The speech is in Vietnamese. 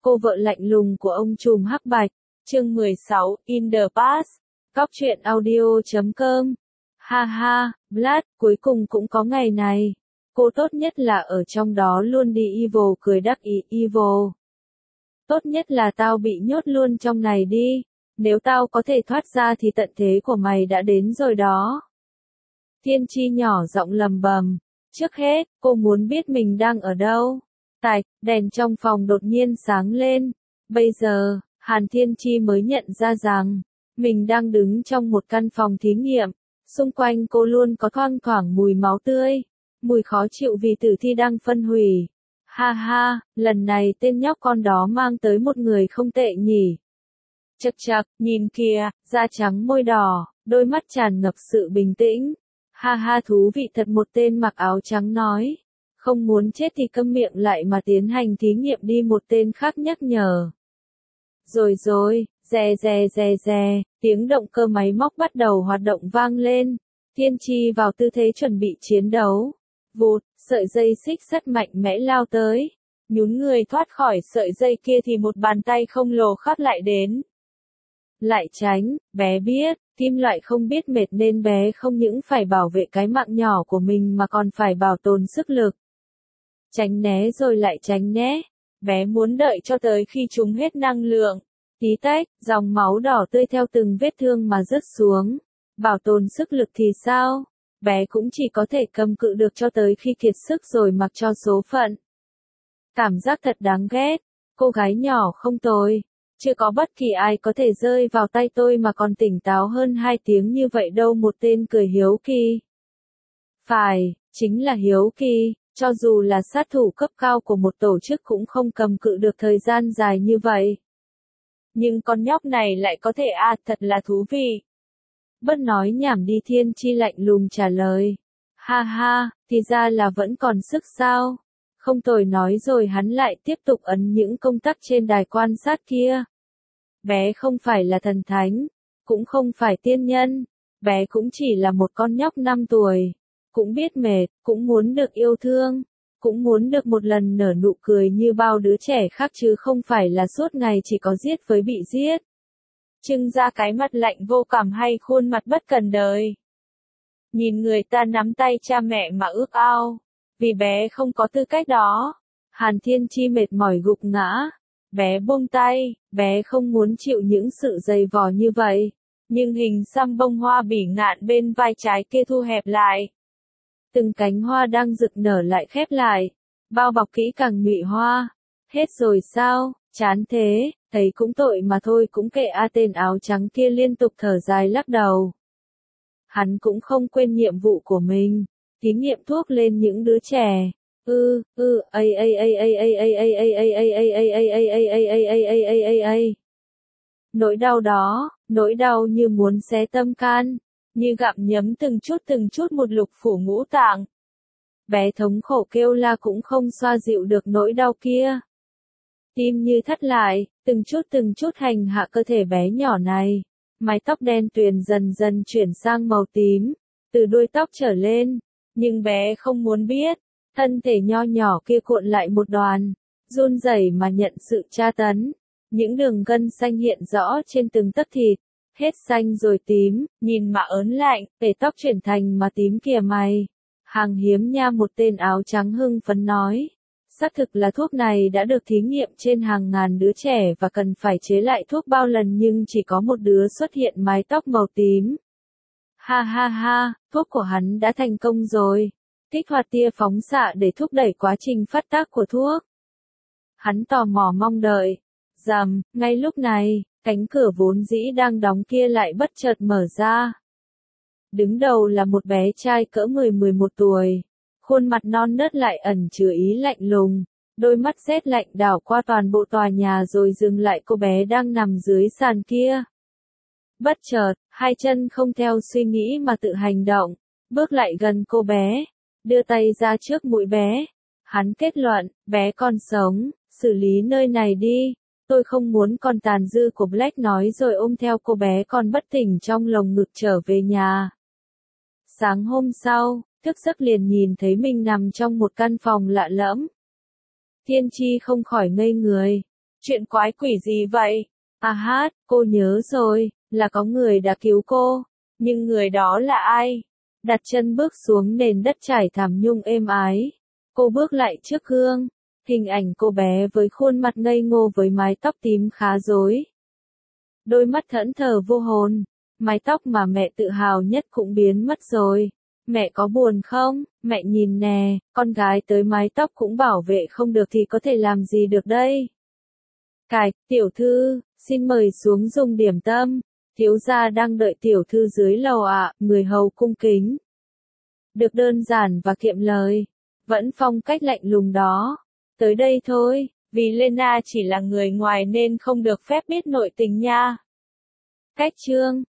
cô vợ lạnh lùng của ông trùm hắc bạch. Chương 16, In the Past. Cóc truyện audio.com. Ha ha, Blood, cuối cùng cũng có ngày này. Cô tốt nhất là ở trong đó luôn đi Evil cười đắc ý Evil. Tốt nhất là tao bị nhốt luôn trong này đi. Nếu tao có thể thoát ra thì tận thế của mày đã đến rồi đó. Thiên Chi nhỏ giọng lầm bầm. Trước hết, cô muốn biết mình đang ở đâu. Tạch, đèn trong phòng đột nhiên sáng lên. Bây giờ, Hàn Thiên Chi mới nhận ra rằng, mình đang đứng trong một căn phòng thí nghiệm. Xung quanh cô luôn có thoang thoảng mùi máu tươi, mùi khó chịu vì tử thi đang phân hủy. Ha ha, lần này tên nhóc con đó mang tới một người không tệ nhỉ. Chậc chậc, nhìn kìa, da trắng môi đỏ, đôi mắt tràn ngập sự bình tĩnh. Ha ha, thú vị thật, một tên mặc áo trắng nói. Không muốn chết thì câm miệng lại mà tiến hành thí nghiệm đi, một tên khác nhắc nhở. Rồi, rè, tiếng động cơ máy móc bắt đầu hoạt động vang lên. Thiên Chi vào tư thế chuẩn bị chiến đấu. Vụt, sợi dây xích sắt mạnh mẽ lao tới. Nhún người thoát khỏi sợi dây kia thì một bàn tay khổng lồ khác lại đến. Lại tránh, bé biết, kim loại không biết mệt nên bé không những phải bảo vệ cái mạng nhỏ của mình mà còn phải bảo tồn sức lực. Tránh né rồi lại tránh né. Bé muốn đợi cho tới khi chúng hết năng lượng. Tí tách, dòng máu đỏ tươi theo từng vết thương mà rớt xuống. Bảo tồn sức lực thì sao? Bé cũng chỉ có thể cầm cự được cho tới khi kiệt sức rồi mặc cho số phận. Cảm giác thật đáng ghét. Cô gái nhỏ không tồi. Chưa có bất kỳ ai có thể rơi vào tay tôi mà còn tỉnh táo hơn 2 tiếng như vậy đâu, một tên cười hiếu kỳ. Phải, chính là hiếu kỳ. Cho dù là sát thủ cấp cao của một tổ chức cũng không cầm cự được thời gian dài như vậy. Nhưng con nhóc này lại có thể thật là thú vị. Bớt nói nhảm đi, Thiên Chi lạnh lùng trả lời. Ha ha, thì ra là vẫn còn sức sao? Không tồi, nói rồi hắn lại tiếp tục ấn những công tắc trên đài quan sát kia. Bé không phải là thần thánh, cũng không phải tiên nhân, bé cũng chỉ là một con nhóc 5 tuổi. Cũng biết mệt, cũng muốn được yêu thương, cũng muốn được một lần nở nụ cười như bao đứa trẻ khác chứ không phải là suốt ngày chỉ có giết với bị giết. Trưng ra cái mặt lạnh vô cảm hay khuôn mặt bất cần đời. Nhìn người ta nắm tay cha mẹ mà ước ao, vì bé không có tư cách đó. Hàn Thiên Chi mệt mỏi gục ngã. Bé buông tay, bé không muốn chịu những sự dày vò như vậy. Nhưng hình xăm bông hoa bỉ ngạn bên vai trái kia thu hẹp lại. Từng cánh hoa đang rực nở lại khép lại, bao bọc kỹ càng nhụy hoa. Hết rồi sao, chán thế, thấy cũng tội mà thôi cũng kệ. Tên áo trắng kia liên tục thở dài lắc đầu. Hắn cũng không quên nhiệm vụ của mình, thí nghiệm thuốc lên những đứa trẻ. Nỗi đau đó, nỗi đau như muốn xé tâm can, như gặm nhấm từng chút một lục phủ ngũ tạng. Bé thống khổ kêu la cũng không xoa dịu được nỗi đau kia. Tim như thắt lại, từng chút hành hạ cơ thể bé nhỏ này. Mái tóc đen tuyền dần dần chuyển sang màu tím, từ đuôi tóc trở lên. Nhưng bé không muốn biết, thân thể nho nhỏ kia cuộn lại một đoàn, run rẩy mà nhận sự tra tấn. Những đường gân xanh hiện rõ trên từng tấc thịt, hết xanh rồi tím, nhìn mà ớn lạnh, để tóc chuyển thành mà tím kìa mày. Hàng hiếm nha, một tên áo trắng hưng phấn nói. Xác thực là thuốc này đã được thí nghiệm trên hàng ngàn đứa trẻ và cần phải chế lại thuốc bao lần nhưng chỉ có một đứa xuất hiện mái tóc màu tím. Ha ha ha, thuốc của hắn đã thành công rồi. Kích hoạt tia phóng xạ để thúc đẩy quá trình phát tác của thuốc. Hắn tò mò mong đợi. Rầm, ngay lúc này, cánh cửa vốn dĩ đang đóng kia lại bất chợt mở ra. Đứng đầu là một bé trai cỡ 10-11 tuổi. Khuôn mặt non nớt lại ẩn chứa ý lạnh lùng. Đôi mắt rét lạnh đảo qua toàn bộ tòa nhà rồi dừng lại cô bé đang nằm dưới sàn kia. Bất chợt, hai chân không theo suy nghĩ mà tự hành động. Bước lại gần cô bé. Đưa tay ra trước mũi bé. Hắn kết luận, bé còn sống, xử lý nơi này đi. Tôi không muốn còn tàn dư của Black nói rồi ôm theo cô bé còn bất tỉnh trong lồng ngực trở về nhà. Sáng hôm sau, thức giấc liền nhìn thấy mình nằm trong một căn phòng lạ lẫm. Thiên Chi không khỏi ngây người. Chuyện quái quỷ gì vậy? À hát, cô nhớ rồi, là có người đã cứu cô. Nhưng người đó là ai? Đặt chân bước xuống nền đất trải thảm nhung êm ái. Cô bước lại trước gương. Hình ảnh cô bé với khuôn mặt ngây ngô với mái tóc tím khá rối. Đôi mắt thẫn thờ vô hồn. Mái tóc mà mẹ tự hào nhất cũng biến mất rồi. Mẹ có buồn không? Mẹ nhìn nè, con gái tới mái tóc cũng bảo vệ không được thì có thể làm gì được đây? Cài, tiểu thư, xin mời xuống dùng điểm tâm. Thiếu gia đang đợi tiểu thư dưới lầu ạ, người hầu cung kính. Được đơn giản và kiệm lời. Vẫn phong cách lạnh lùng đó. Tới đây thôi, vì Lena chỉ là người ngoài nên không được phép biết nội tình nha. Cách chương